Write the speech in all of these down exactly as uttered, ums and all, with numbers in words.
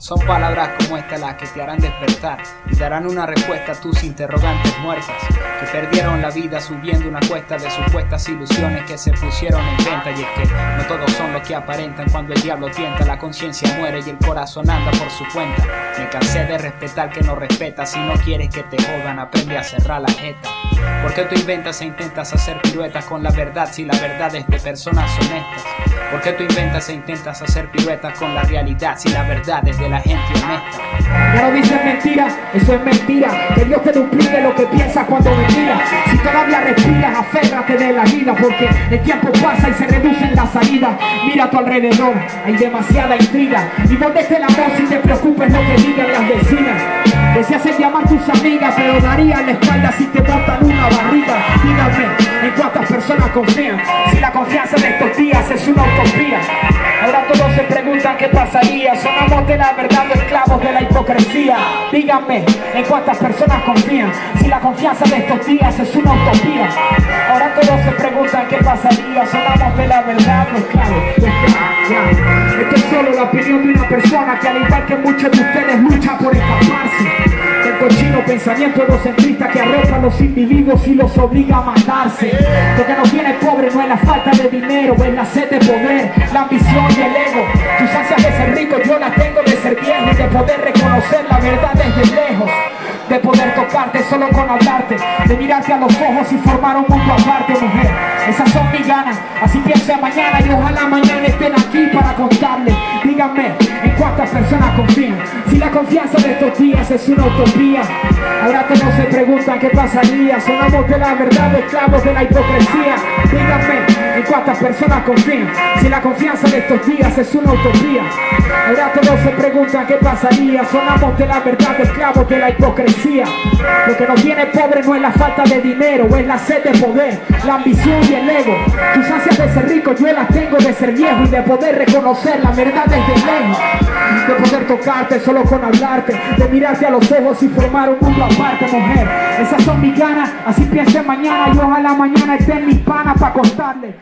Son palabras como estas las que te harán despertar y darán una respuesta a tus interrogantes muertas, que perdieron la vida subiendo una cuesta de supuestas ilusiones que se pusieron en venta. Y es que no todos son lo que aparentan cuando el diablo tienta, la conciencia muere y el corazón anda por su cuenta. Me cansé de respetar que no respetas, si no quieres que te jodan aprende a cerrar la jeta. ¿Por qué tú inventas e intentas hacer piruetas con la verdad si la verdad es de personas honestas? ¿Por qué tú inventas e intentas hacer piruetas con la realidad si la verdad es de la gente honesta? Ya no dices mentira, eso es mentira. Que Dios te duplique lo que piensas cuando me miras. Si todavía respiras, aférrate de la vida, porque el tiempo pasa y se reducen las salidas. Mira a tu alrededor, hay demasiada intriga. Y volvete la voz y te preocupes lo que digan las vecinas. Deseas llamar tus amigas, pero darían la espalda si te botan una barriga. Díganme, ¿en cuántas personas confían? Si la confianza de estos días es una utopía. Ahora todos se preguntan qué pasaría. Sonamos de la verdad o esclavos de la hipocresía. Díganme, ¿en cuántas personas confían? Si la confianza de estos días es una utopía. Ahora todos se preguntan qué pasaría. Sonamos de la verdad o esclavos de la hipocresía. Esto es solo la opinión de una persona que al igual que muchos de ustedes lucha por escaparse del cochino pensamiento egocentrista que arropa a los individuos y los obliga a matarse. Lo que nos tiene pobre no es la falta de dinero, es la sed de poder, la ambición y el ego. Tus ansias de ser rico, yo las tengo de ser viejo y de poder reconocer la verdad desde lejos. De poder tocarte solo con hablarte, de mirarte a los ojos y formar un mundo aparte, mujer. Esas son mis ganas, así pienso mañana y ojalá mañana estén aquí para contarles. Díganme, ¿en cuántas personas confían? Si la confianza de estos días es una utopía. Ahora todos se preguntan qué pasaría. Sonamos de la verdad, esclavos de la hipocresía. Díganme, ¿en cuántas personas confían? Si la confianza de estos días es una utopía. Ahora todos se preguntan qué pasaría. Sonamos de la verdad, esclavos de la hipocresía. Lo que nos tiene pobre no es la falta de dinero, es la sed de poder, la ambición y el ego. Tus ansias de ser rico, yo las tengo de ser viejo y de poder reconocer la verdad desde lejos. De poder tocarte solo con hablarte, de mirarte a los ojos y formar un mundo aparte, mujer. Esas son mis ganas, así pienso mañana y ojalá mañana estén mis panas para contarles.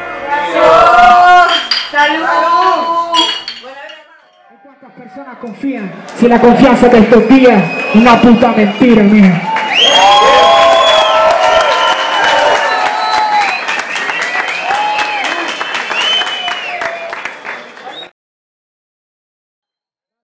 ¡Salud! ¿En cuántas personas confían? Si la confianza de estos días es una puta mentira, mía.